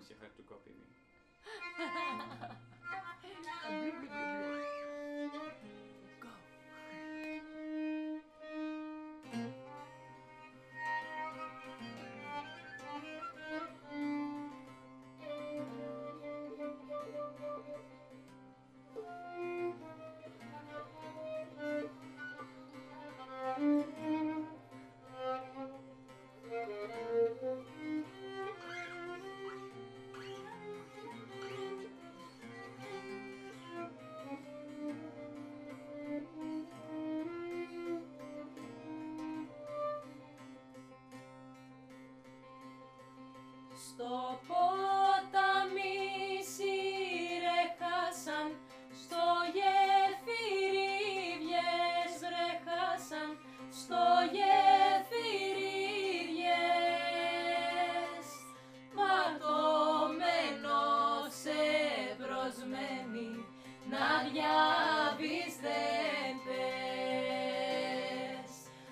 promise you have to copy me. Go. Στο ποτάμι σιρέχασαν, στο γέφυρι βιές βρέχασαν, στο γέφυρι βιές. Ματωμένος εμπροσμένη, να διαβείς δεν πες.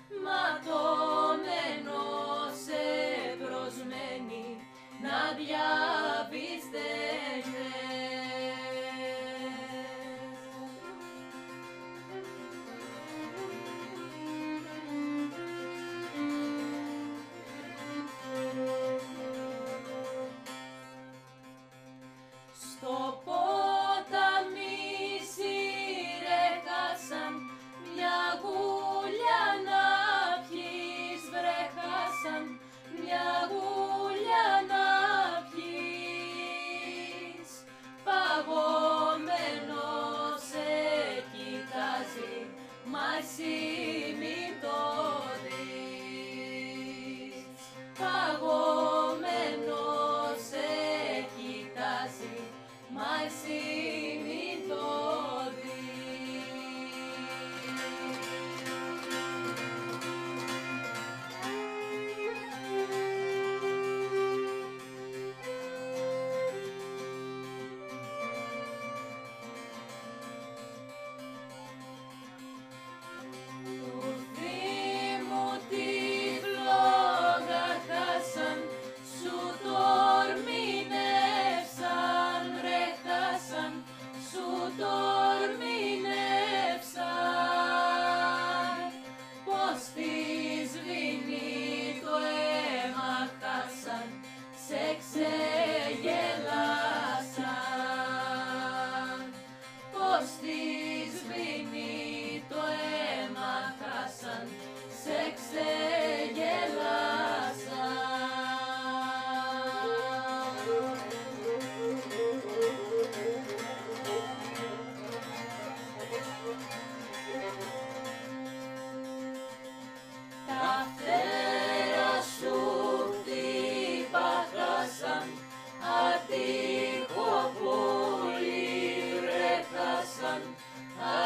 Ματωμένος εμπροσμένη, να διαβείς δεν στο ποτάμι σιρέχασαν, μια γουλιά να πιείς βρέχασαν, μια γουλιά να πιείς. Παγωμένος σε κοιτάζει, μα εσύ μην το δεις. Παγωμένος σε κοιτάζει, μα εσύ μην το ξεγελάσαν, πως τη σβήνει το αίμα χάσαν, σε ξεγελάσαν. Τα φτερά σου χτύπα χάσαν, ατυχοπούλοι βρέχασαν,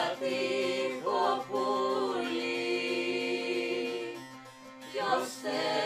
ατυχοπούλοι. Ποιος